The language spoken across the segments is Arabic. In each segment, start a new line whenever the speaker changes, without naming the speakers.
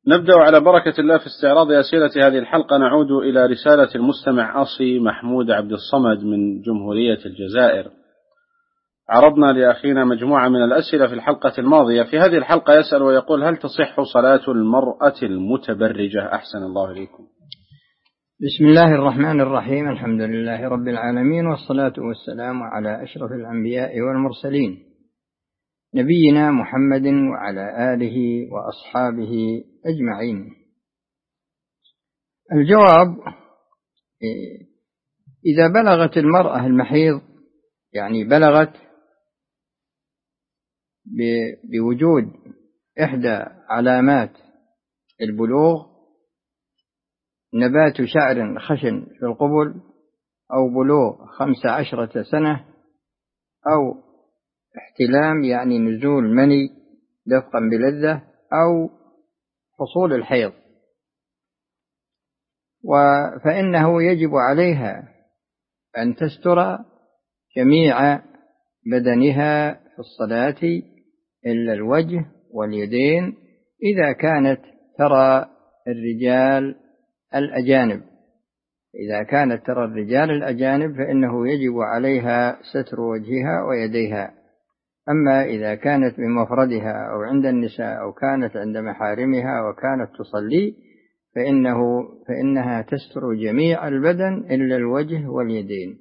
نبدأ على بركة الله في استعراض أسئلة هذه الحلقة. نعود إلى رسالة المستمع أصي محمود عبد الصمد من جمهورية الجزائر. عرضنا لأخينا مجموعة من الأسئلة في الحلقة الماضية. في هذه الحلقة يسأل ويقول: هل تصح صلاة المرأة المتبرجة؟ أحسن الله إليكم.
بسم الله الرحمن الرحيم. الحمد لله رب العالمين، والصلاة والسلام على أشرف الأنبياء والمرسلين، نبينا محمد وعلى آله وأصحابه أجمعين. الجواب: إذا بلغت المرأة المحيض، يعني بلغت بوجود إحدى علامات البلوغ، نبات شعر خشن في القبل، أو بلوغ 15 سنة، أو احتلام يعني نزول مني دفقا بلذة، أو حصول الحيض، فإنه يجب عليها أن تستر جميع بدنها في الصلاة إلا الوجه واليدين، إذا كانت ترى الرجال الأجانب. إذا كانت ترى الرجال الأجانب فإنه يجب عليها ستر وجهها ويديها. أما إذا كانت بمفردها أو عند النساء أو كانت عند محارمها وكانت تصلي فإنها تستر جميع البدن إلا الوجه واليدين.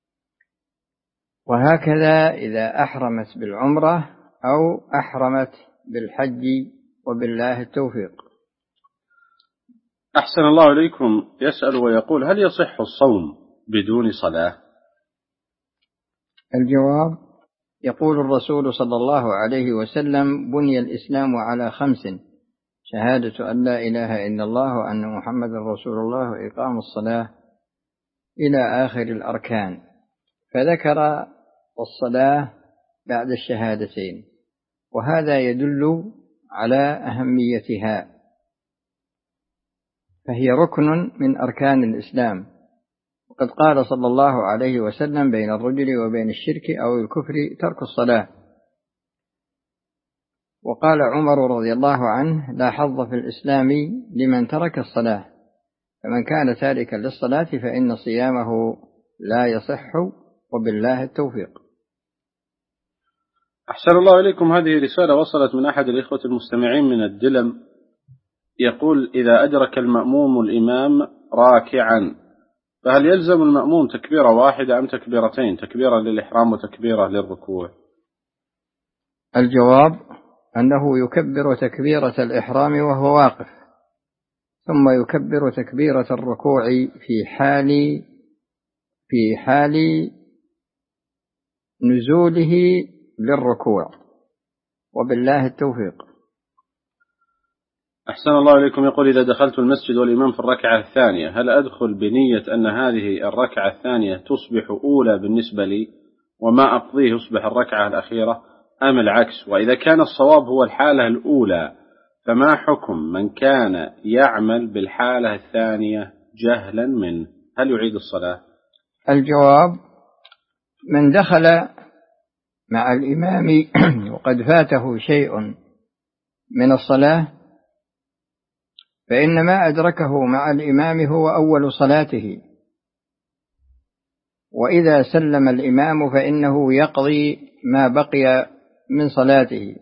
وهكذا إذا أحرمت بالعمرة أو أحرمت بالحج، وبالله التوفيق.
أحسن الله إليكم. يسأل ويقول: هل يصح الصوم بدون صلاة؟
الجواب: يقول الرسول صلى الله عليه وسلم: بني الإسلام على 5: شهادة أن لا إله إلا الله وأن محمد رسول الله وإقام الصلاة، إلى آخر الأركان، فذكر الصلاة بعد الشهادتين، وهذا يدل على أهميتها، فهي ركن من أركان الإسلام. وقد قال صلى الله عليه وسلم: بين الرجل وبين الشرك أو الكفر ترك الصلاة. وقال عمر رضي الله عنه: لا حظ في الإسلام لمن ترك الصلاة، فمن كان تاركا للصلاة فإن صيامه لا يصح، وبالله التوفيق.
أحسن الله إليكم. هذه رسالة وصلت من أحد الإخوة المستمعين من الدلم، يقول: إذا أدرك المأموم الإمام راكعا، فهل يلزم المأموم تكبيرة واحدة أم تكبيرتين، تكبيرة للإحرام وتكبيرة للركوع؟
الجواب: أنه يكبر تكبيرة الإحرام وهو واقف، ثم يكبر تكبيرة الركوع في حال نزوله للركوع، وبالله التوفيق.
أحسن الله إليكم. يقول: إذا دخلت المسجد والإمام في الركعة الثانية، هل أدخل بنية أن هذه الركعة الثانية تصبح أولى بالنسبة لي وما أقضيه يصبح الركعة الأخيرة، أم العكس؟ وإذا كان الصواب هو الحالة الأولى، فما حكم من كان يعمل بالحالة الثانية جهلا منه؟ هل يعيد الصلاة؟
الجواب: من دخل مع الإمام وقد فاته شيء من الصلاة، فإن ما أدركه مع الإمام هو أول صلاته، وإذا سلم الإمام فإنه يقضي ما بقي من صلاته،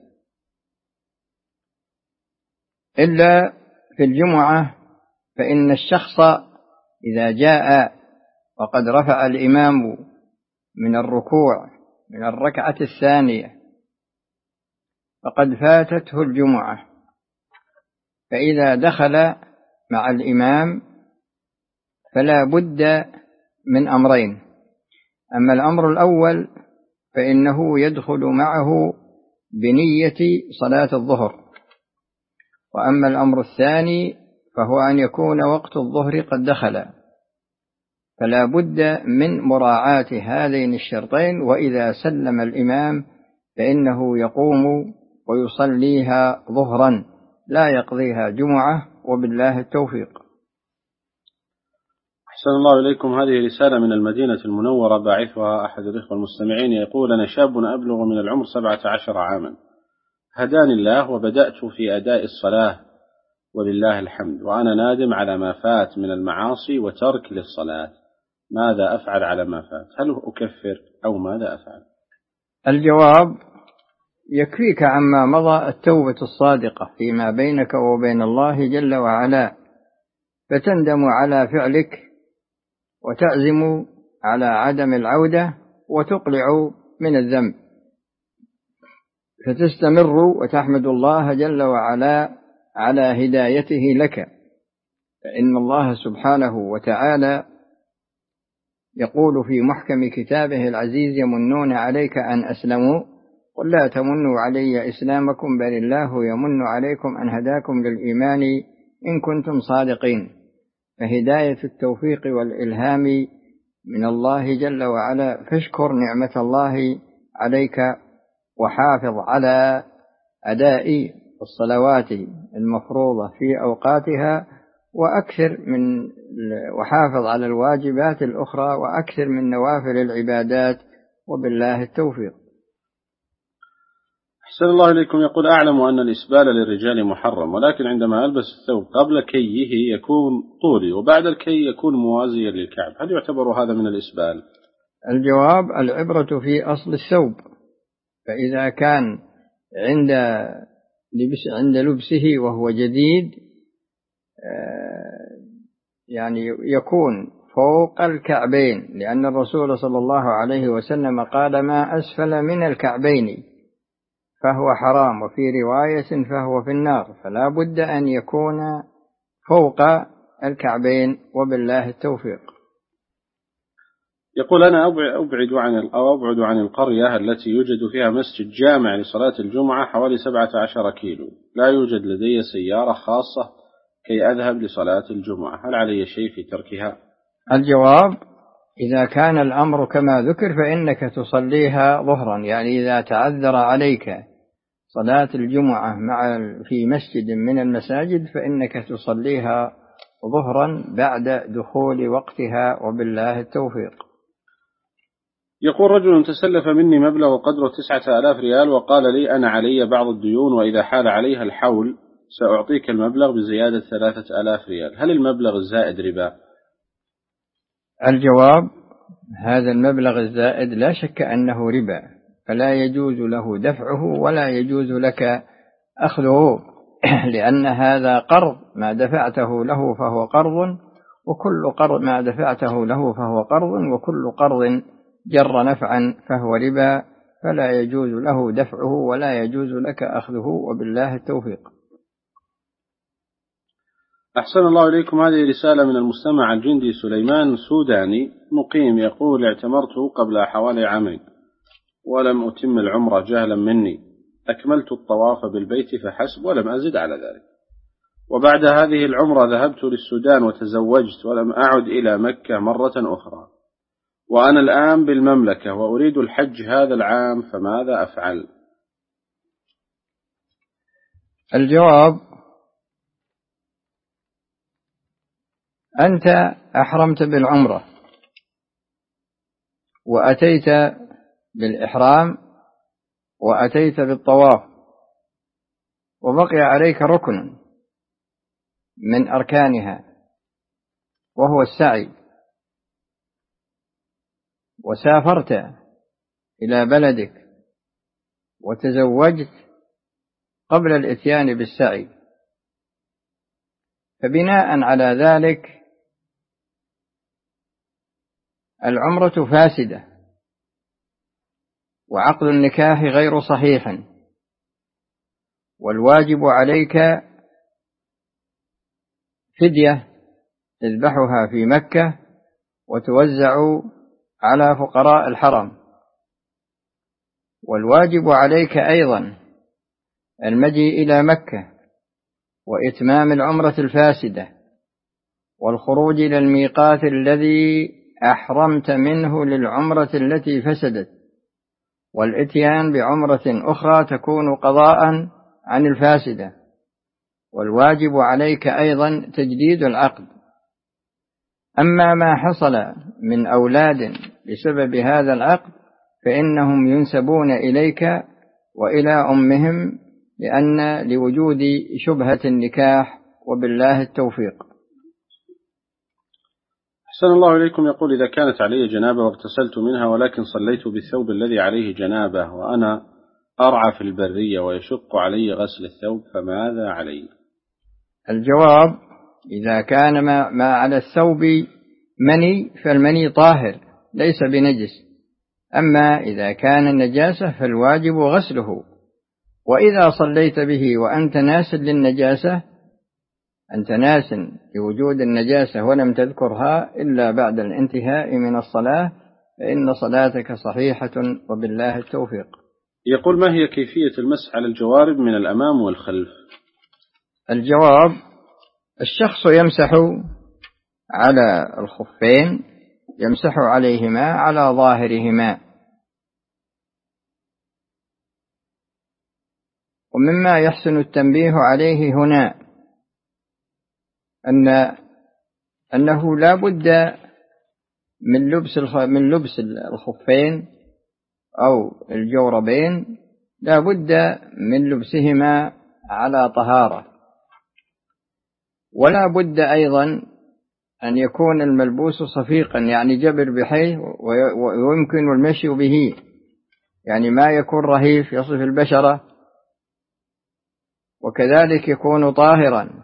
إلا في الجمعة، فإن الشخص إذا جاء وقد رفع الإمام من الركوع من الركعة الثانية فقد فاتته الجمعة، فإذا دخل مع الإمام فلا بد من أمرين: أما الأمر الأول فإنه يدخل معه بنية صلاة الظهر، وأما الأمر الثاني فهو أن يكون وقت الظهر قد دخل، فلا بد من مراعاة هذين الشرطين. وإذا سلم الإمام فإنه يقوم ويصليها ظهرا، لا يقضيها جمعة، وبالله التوفيق.
أحسن الله إليكم. هذه رسالة من المدينة المنورة، باعثها أحد الإخوة المستمعين، يقول: أنا شاب أبلغ من العمر 17 عاما، هداني الله وبدأت في أداء الصلاة ولله الحمد، وأنا نادم على ما فات من المعاصي وترك للصلاة، ماذا أفعل على ما فات؟ هل أكفر أو ماذا أفعل؟
الجواب: يكفيك عما مضى التوبة الصادقة فيما بينك وبين الله جل وعلا، فتندم على فعلك وتعزم على عدم العودة وتقلع من الذنب، فتستمر وتحمد الله جل وعلا على هدايته لك، فإن الله سبحانه وتعالى يقول في محكم كتابه العزيز: يمنون عليك أن أسلموا قل لا تمنوا علي إسلامكم بل الله يمن عليكم أن هداكم للإيمان إن كنتم صادقين. فهداية التوفيق والإلهام من الله جل وعلا، فاشكر نعمة الله عليك وحافظ على أداء الصلوات المفروضة في أوقاتها، وحافظ على الواجبات الأخرى، وأكثر من نوافل العبادات، وبالله التوفيق.
أحسن الله إليكم. يقول: أعلم أن الإسبال للرجال محرم، ولكن عندما ألبس الثوب قبل كيه يكون طولي وبعد الكي يكون موازيا للكعب، هل يعتبر هذا من الإسبال؟
الجواب: العبرة في أصل الثوب، فإذا كان عند لبسه وهو جديد يعني يكون فوق الكعبين، لأن الرسول صلى الله عليه وسلم قال: ما أسفل من الكعبين فهو حرام، وفي رواية فهو في النار، فلا بد أن يكون فوق الكعبين، وبالله التوفيق.
يقول: أنا أبعد عن القرية التي يوجد فيها مسجد جامع لصلاة الجمعة حوالي 17 كيلو، لا يوجد لدي سيارة خاصة كي أذهب لصلاة الجمعة، هل علي شيء في تركها؟
الجواب: إذا كان الأمر كما ذكر فإنك تصليها ظهرا، يعني إذا تعذر عليك صلاة الجمعة في مسجد من المساجد فإنك تصليها ظهرا بعد دخول وقتها، وبالله التوفيق.
يقول: رجل تسلف مني مبلغ قدره 9000 ريال وقال لي: أنا علي بعض الديون، وإذا حال عليها الحول سأعطيك المبلغ بزيادة 3000 ريال، هل المبلغ الزائد ربا؟
الجواب: هذا المبلغ الزائد لا شك أنه ربا، فلا يجوز له دفعه ولا يجوز لك أخذه، لأن هذا قرض، ما دفعته له فهو قرض، وكل قرض ما دفعته له فهو قرض، وكل قرض جر نفعا فهو ربا، فلا يجوز له دفعه ولا يجوز لك أخذه، وبالله التوفيق.
أحسن الله إليكم. هذه رسالة من المستمع الجندي سليمان سوداني مقيم، يقول: اعتمرت قبل حوالي عامين ولم أتم العمرة جهلا مني، أكملت الطواف بالبيت فحسب ولم أزد على ذلك، وبعد هذه العمرة ذهبت للسودان وتزوجت ولم أعد إلى مكة مرة أخرى، وأنا الآن بالمملكة وأريد الحج هذا العام، فماذا أفعل؟
الجواب: أنت أحرمت بالعمرة وأتيت بالإحرام وأتيت بالطواف، وبقي عليك ركن من أركانها وهو السعي، وسافرت إلى بلدك وتزوجت قبل الإتيان بالسعي، فبناء على ذلك العمرة فاسدة، وعقد النكاح غير صحيح، والواجب عليك فدية تذبحها في مكة وتوزع على فقراء الحرم، والواجب عليك أيضا المجيء إلى مكة وإتمام العمرة الفاسدة، والخروج إلى الميقات الذي أحرمت منه للعمرة التي فسدت، والإتيان بعمرة أخرى تكون قضاء عن الفاسدة، والواجب عليك أيضا تجديد العقد. أما ما حصل من أولاد بسبب هذا العقد فإنهم ينسبون إليك وإلى أمهم، لأن لوجود شبهة النكاح وبالله التوفيق.
أحسن الله إليكم. يقول: إذا كانت علي جنابة واغتسلت منها ولكن صليت بالثوب الذي عليه جنابة وأنا أرعى في البرية ويشق علي غسل الثوب، فماذا علي؟
الجواب: إذا كان ما على الثوب مني فالمني طاهر ليس بنجس، أما إذا كان النجاسة فالواجب غسله. وإذا صليت به وأنت ناس للنجاسة، أنت ناس لوجود النجاسة ولم تذكرها إلا بعد الانتهاء من الصلاة، فإن صلاتك صحيحة وبالله التوفيق.
يقول: ما هي كيفية المسح على الجوارب من الأمام والخلف؟
الجواب: الشخص يمسح على الخفين، يمسح عليهما على ظاهرهما. ومما يحسن التنبيه عليه هنا أنه لا بد من لبس الخفين أو الجوربين، لا بد من لبسهما على طهارة، ولا بد أيضا أن يكون الملبوس صفيقا يعني جبر بحيث ويمكن المشي به، يعني ما يكون رهيف يصف البشرة، وكذلك يكون طاهرا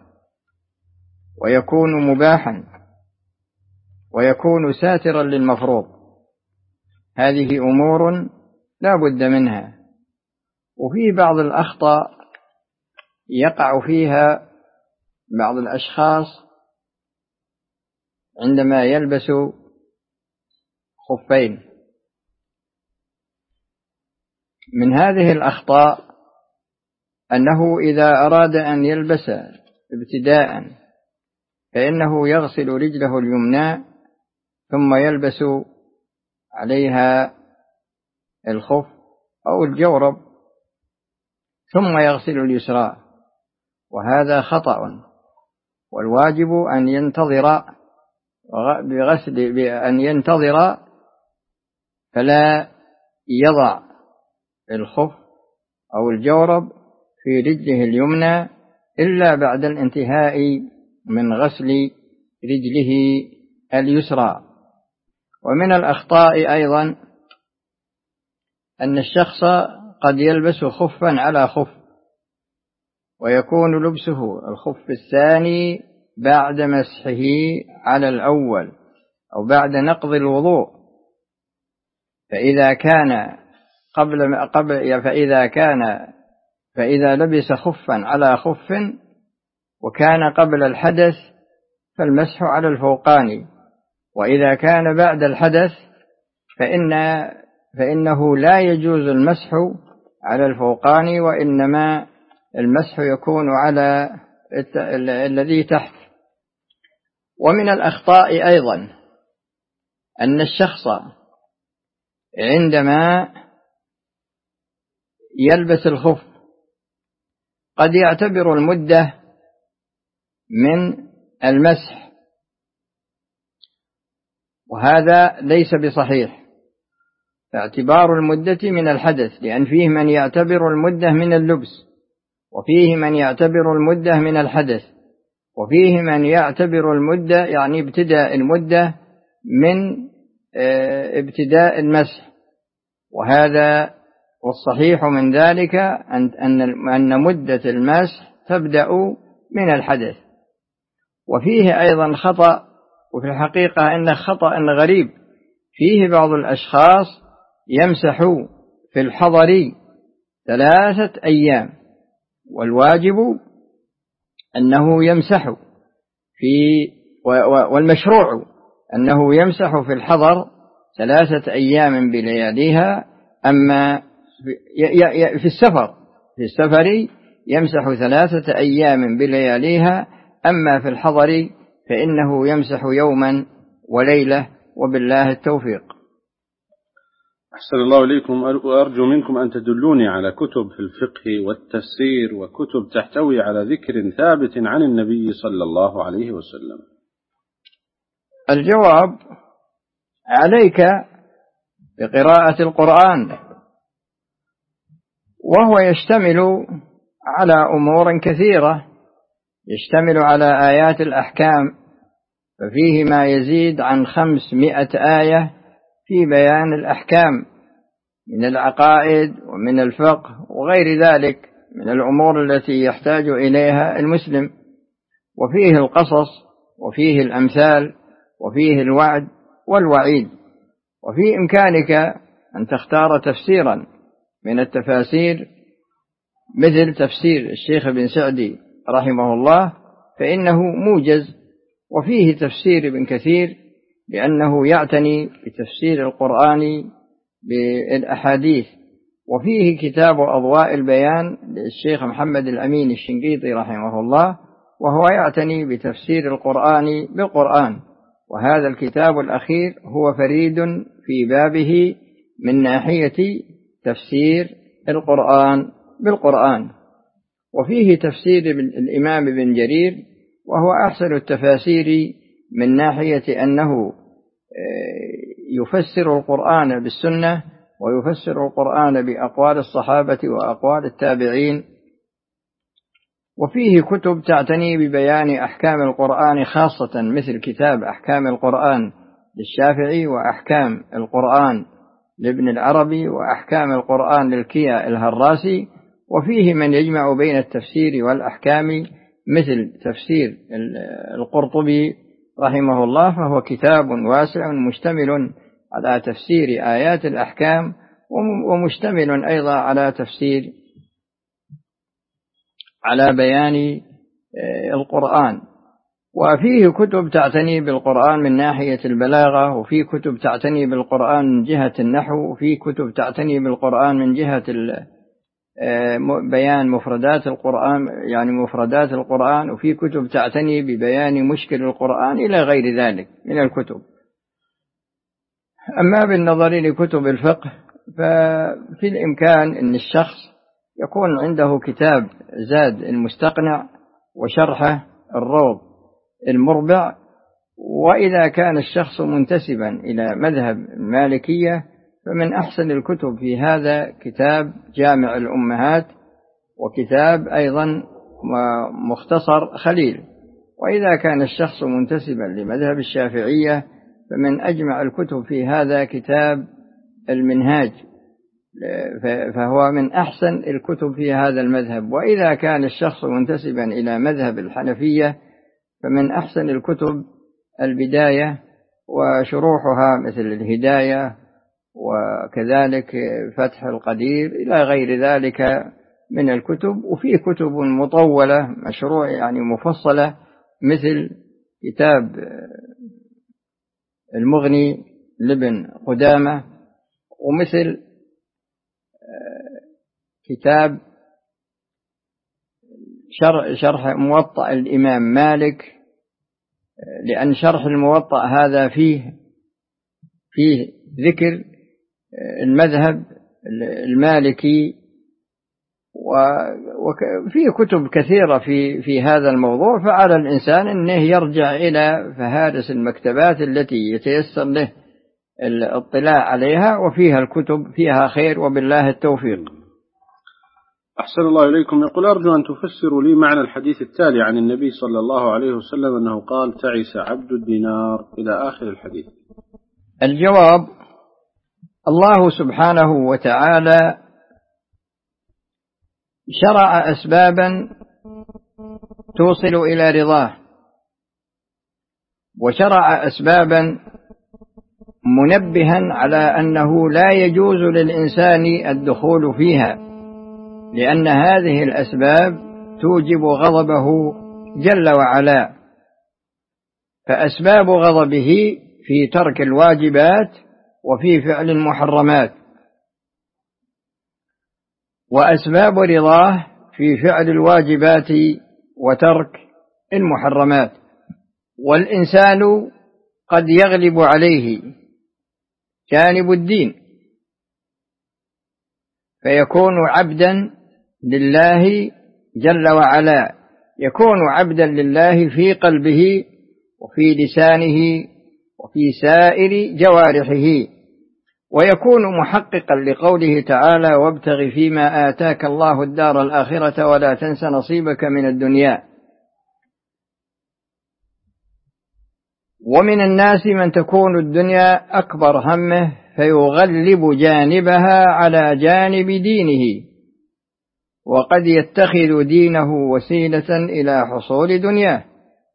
ويكون مباحا ويكون ساترا للمفروض. هذه أمور لا بد منها. وفي بعض الأخطاء يقع فيها بعض الأشخاص عندما يلبس خفين. من هذه الأخطاء أنه إذا أراد أن يلبس ابتداء فإنه يغسل رجله اليمنى ثم يلبس عليها الخف أو الجورب ثم يغسل اليسرى، وهذا خطأ. والواجب أن ينتظر فلا يضع الخف أو الجورب في رجله اليمنى إلا بعد الانتهاء من غسل رجله اليسرى. ومن الأخطاء أيضا أن الشخص قد يلبس خفا على خف، ويكون لبسه الخف الثاني بعد مسحه على الأول أو بعد نقض الوضوء. فإذا لبس خفا على خف وكان قبل الحدث فالمسح على الفوقاني، وإذا كان بعد الحدث فإنه لا يجوز المسح على الفوقاني، وإنما المسح يكون على الذي تحت. ومن الأخطاء أيضا أن الشخص عندما يلبس الخف قد يعتبر المدة من المسح، وهذا ليس بصحيح. فاعتبار المدة من الحدث، لأن فيه من يعتبر المدة من اللبس، وفيه من يعتبر المدة من الحدث، وفيه من يعتبر المدة يعني ابتداء المدة من ابتداء المسح. وهذا والصحيح من ذلك أن مدة المسح تبدأ من الحدث. وفيه أيضا خطأ، وفي الحقيقة إنه خطأ غريب، فيه بعض الأشخاص يمسح في الحضر 3 أيام، والواجب أنه يمسح والمشروع أنه يمسح في الحضر 3 أيام بلياليها. أما في السفر يمسح 3 أيام بلياليها، أما في الحضر فإنه يمسح يوما وليلة، وبالله التوفيق.
أحسن الله إليكم. وأرجو منكم أن تدلوني على كتب في الفقه والتفسير وكتب تحتوي على ذكر ثابت عن النبي صلى الله عليه وسلم.
الجواب: عليك بقراءة القرآن، وهو يشتمل على أمور كثيرة، يشتمل على آيات الأحكام، ففيه ما يزيد عن 500 آية في بيان الأحكام من العقائد ومن الفقه وغير ذلك من الأمور التي يحتاج إليها المسلم، وفيه القصص وفيه الأمثال وفيه الوعد والوعيد. وفي إمكانك أن تختار تفسيرا من التفاسير مثل تفسير الشيخ ابن سعدي رحمه الله، فإنه موجز، وفيه تفسير ابن كثير لأنه يعتني بتفسير القرآن بالأحاديث، وفيه كتاب أضواء البيان للشيخ محمد الأمين الشنقيطي رحمه الله، وهو يعتني بتفسير القرآن بالقرآن. وهذا الكتاب الأخير هو فريد في بابه من ناحية تفسير القرآن بالقرآن. وفيه تفسير الإمام ابن جرير، وهو أحسن التفاسير من ناحية أنه يفسر القرآن بالسنة ويفسر القرآن بأقوال الصحابة وأقوال التابعين. وفيه كتب تعتني ببيان أحكام القرآن خاصة، مثل كتاب أحكام القرآن للشافعي، وأحكام القرآن لابن العربي، وأحكام القرآن للكيا الهراسي. وفيه من يجمع بين التفسير والأحكام مثل تفسير القرطبي رحمه الله، فهو كتاب واسع مشتمل على تفسير آيات الأحكام، ومشتمل أيضا على تفسير على بيان القرآن. وفيه كتب تعتني بالقرآن من ناحية البلاغة، وفيه كتب تعتني بالقرآن من جهة النحو، وفيه كتب تعتني بالقرآن من جهة بيان مفردات القرآن، يعني مفردات القرآن، وفيه كتب تعتني ببيان مشكل القرآن إلى غير ذلك من الكتب. أما بالنظر لكتب الفقه، ففي الإمكان أن الشخص يكون عنده كتاب زاد المستقنع وشرحه الروض المربع. وإذا كان الشخص منتسبا إلى مذهب المالكية، فمن أحسن الكتب في هذا كتاب جامع الأمهات، وكتاب أيضا مختصر خليل. وإذا كان الشخص منتسبا لمذهب الشافعية، فمن أجمع الكتب في هذا كتاب المنهاج، فهو من أحسن الكتب في هذا المذهب. وإذا كان الشخص منتسبا إلى مذهب الحنفية، فمن أحسن الكتب البداية وشروحها مثل الهداية، وكذلك فتح القدير إلى غير ذلك من الكتب. وفي كتب مطولة مشروع يعني مفصلة مثل كتاب المغني لابن قدامة، ومثل كتاب شرح موطأ الإمام مالك، لأن شرح الموطأ هذا فيه ذكر المذهب المالكي. وفي كتب كثيرة في هذا الموضوع، فعلى الإنسان أنه يرجع إلى فهارس المكتبات التي يتيسر له الاطلاع عليها، وفيها الكتب فيها خير، وبالله التوفيق.
أحسن الله إليكم. يقول: أرجو أن تفسروا لي معنى الحديث التالي عن النبي صلى الله عليه وسلم أنه قال: تعس عبد الدينار، إلى آخر الحديث.
الجواب: الله سبحانه وتعالى شرع أسبابا توصل إلى رضاه، وشرع أسبابا منبها على أنه لا يجوز للإنسان الدخول فيها، لأن هذه الأسباب توجب غضبه جل وعلا. فأسباب غضبه في ترك الواجبات وفي فعل المحرمات، وأسباب رضاه في فعل الواجبات وترك المحرمات. والإنسان قد يغلب عليه جانب الدين، فيكون عبدا لله جل وعلا، يكون عبدا لله في قلبه وفي لسانه وفي سائر جوارحه، ويكون محققا لقوله تعالى: وابتغ فيما آتاك الله الدار الآخرة ولا تنس نصيبك من الدنيا. ومن الناس من تكون الدنيا أكبر همه فيغلب جانبها على جانب دينه، وقد يتخذ دينه وسيلة إلى حصول دنياه.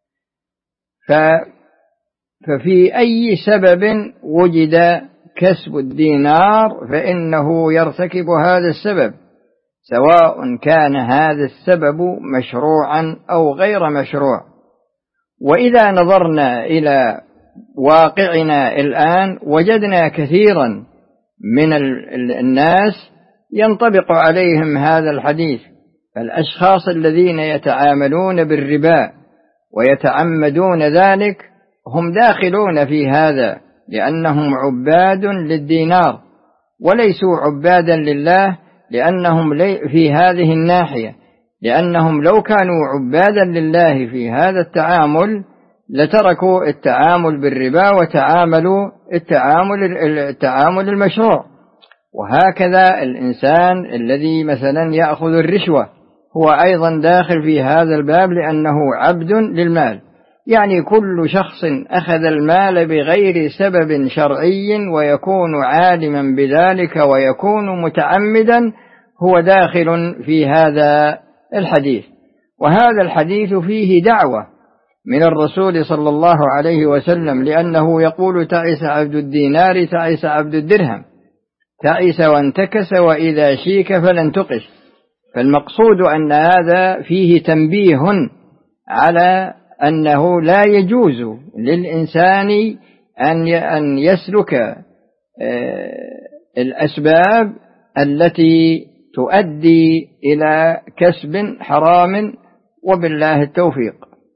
ففي أي سبب وجد كسب الدينار فإنه يرتكب هذا السبب، سواء كان هذا السبب مشروعا أو غير مشروع. وإذا نظرنا إلى واقعنا الآن وجدنا كثيرا من الناس ينطبق عليهم هذا الحديث. الأشخاص الذين يتعاملون بالربا ويتعمدون ذلك هم داخلون في هذا، لأنهم عباد للدينار وليسوا عبادا لله، لأنهم في هذه الناحية، لأنهم لو كانوا عبادا لله في هذا التعامل لتركوا التعامل بالربا وتعاملوا التعامل المشروع. وهكذا الإنسان الذي مثلا يأخذ الرشوة هو أيضا داخل في هذا الباب، لأنه عبد للمال. يعني كل شخص أخذ المال بغير سبب شرعي ويكون عالما بذلك ويكون متعمدا هو داخل في هذا الحديث. وهذا الحديث فيه دعوة من الرسول صلى الله عليه وسلم، لأنه يقول: تعس عبد الدينار تعس عبد الدرهم، تعس وانتكس وإذا شيك فلن تقس. فالمقصود أن هذا فيه تنبيه على أنه لا يجوز للإنسان أن يسلك الأسباب التي تؤدي إلى كسب حرام، وبالله التوفيق.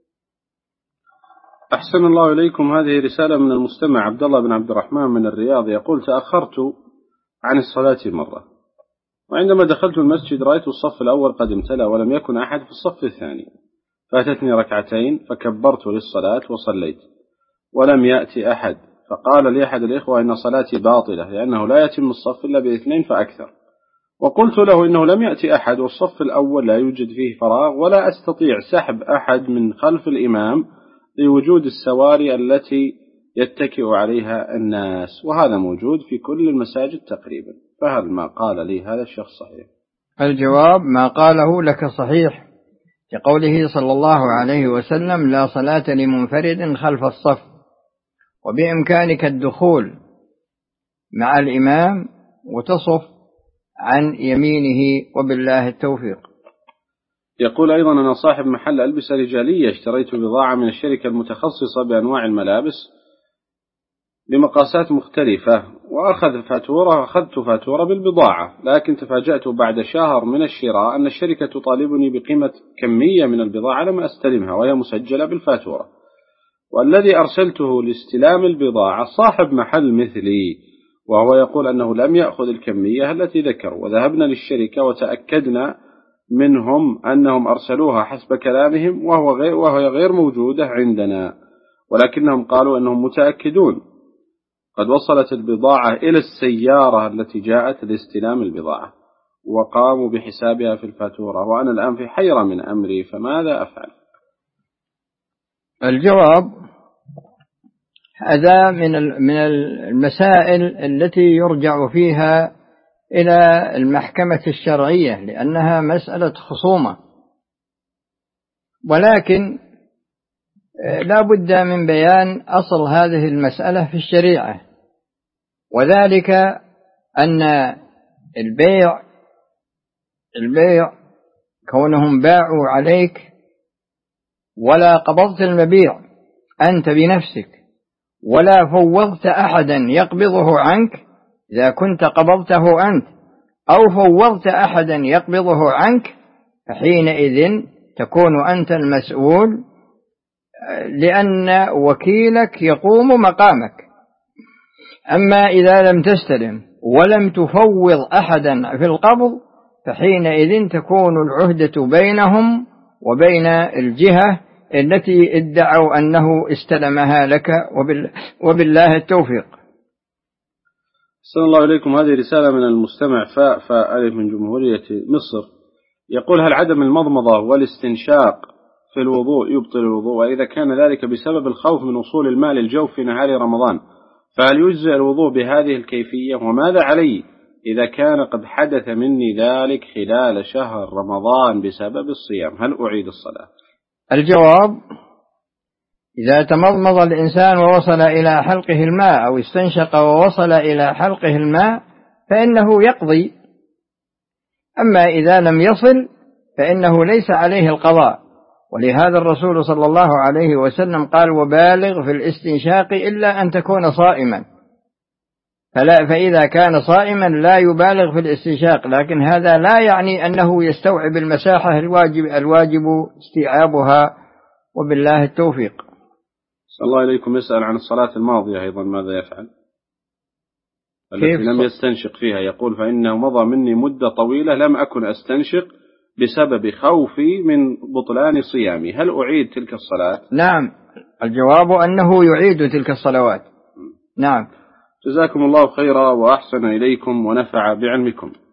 أحسن الله إليكم. هذه رسالة من المستمع عبد الله بن عبد الرحمن من الرياض، يقول: تأخرت عن الصلاة مرة، وعندما دخلت المسجد رأيت الصف الأول قد امتلأ ولم يكن أحد في الصف الثاني، فاتتني ركعتين فكبرت للصلاة وصليت ولم يأتي أحد، فقال لي أحد الإخوة إن صلاتي باطلة لأنه لا يتم الصف إلا باثنين فأكثر، وقلت له إنه لم يأتي أحد والصف الأول لا يوجد فيه فراغ ولا أستطيع سحب أحد من خلف الإمام لوجود السواري التي يتكئ عليها الناس، وهذا موجود في كل المساجد تقريبا، فهل ما قال لي هذا الشخص صحيح؟
الجواب: ما قاله لك صحيح، لقوله صلى الله عليه وسلم: لا صلاة لمنفرد خلف الصف، وبإمكانك الدخول مع الإمام وتصف عن يمينه، وبالله التوفيق.
يقول أيضا: أنا صاحب محل ألبسة رجالية، اشتريت بضاعة من الشركة المتخصصة بأنواع الملابس بمقاسات مختلفة أخذت فاتورة بالبضاعة، لكن تفاجأت بعد شهر من الشراء أن الشركة تطالبني بقيمة كمية من البضاعة لم أستلمها وهي مسجلة بالفاتورة، والذي أرسلته لاستلام البضاعة صاحب محل مثلي، وهو يقول أنه لم يأخذ الكمية التي ذكروا، وذهبنا للشركة وتأكدنا منهم أنهم أرسلوها حسب كلامهم وهي غير موجودة عندنا، ولكنهم قالوا أنهم متأكدون قد وصلت البضاعة إلى السيارة التي جاءت لاستلام البضاعة وقاموا بحسابها في الفاتورة، وأنا الآن في حيرة من أمري، فماذا أفعل؟
الجواب: هذا من المسائل التي يرجع فيها إلى المحكمة الشرعية، لأنها مسألة خصومة، ولكن لا بد من بيان أصل هذه المسألة في الشريعة، وذلك أن البيع كونهم باعوا عليك ولا قبضت المبيع أنت بنفسك ولا فوضت أحدا يقبضه عنك، إذا كنت قبضته أنت أو فوضت أحدا يقبضه عنك فحينئذ تكون أنت المسؤول، لأن وكيلك يقوم مقامك. أما إذا لم تستلم ولم تفوض أحدا في القبض فحينئذ تكون العهدة بينهم وبين الجهة التي ادعوا أنه استلمها لك، وبالله التوفيق.
صلى الله عليكم. هذه رسالة من المستمع فاء ألف من جمهورية مصر، يقول: هل عدم المضمضة والاستنشاق في الوضوء يبطل الوضوء، وإذا كان ذلك بسبب الخوف من وصول الماء للجوف في نهار رمضان فهل يجزئ الوضوء بهذه الكيفية؟ وماذا علي إذا كان قد حدث مني ذلك خلال شهر رمضان بسبب الصيام؟ هل أعيد الصلاة؟
الجواب: إذا تمضمض الإنسان ووصل إلى حلقه الماء أو استنشق ووصل إلى حلقه الماء فإنه يقضي، أما إذا لم يصل فإنه ليس عليه القضاء، ولهذا الرسول صلى الله عليه وسلم قال: وبالغ في الاستنشاق إلا أن تكون صائما. فإذا كان صائما لا يبالغ في الاستنشاق، لكن هذا لا يعني أنه يستوعب المساحة الواجب استيعابها، وبالله التوفيق.
صلى الله عليكم. يسأل عن الصلاة الماضية أيضا ماذا يفعل؟ التي لم يستنشق فيها، يقول: فإنه مضى مني مدة طويلة لم أكن أستنشق بسبب خوفي من بطلان صيامي، هل أعيد تلك الصلاة؟
نعم، الجواب أنه يعيد تلك الصلوات. نعم.
جزاكم الله خيرا وأحسن إليكم ونفع بعلمكم.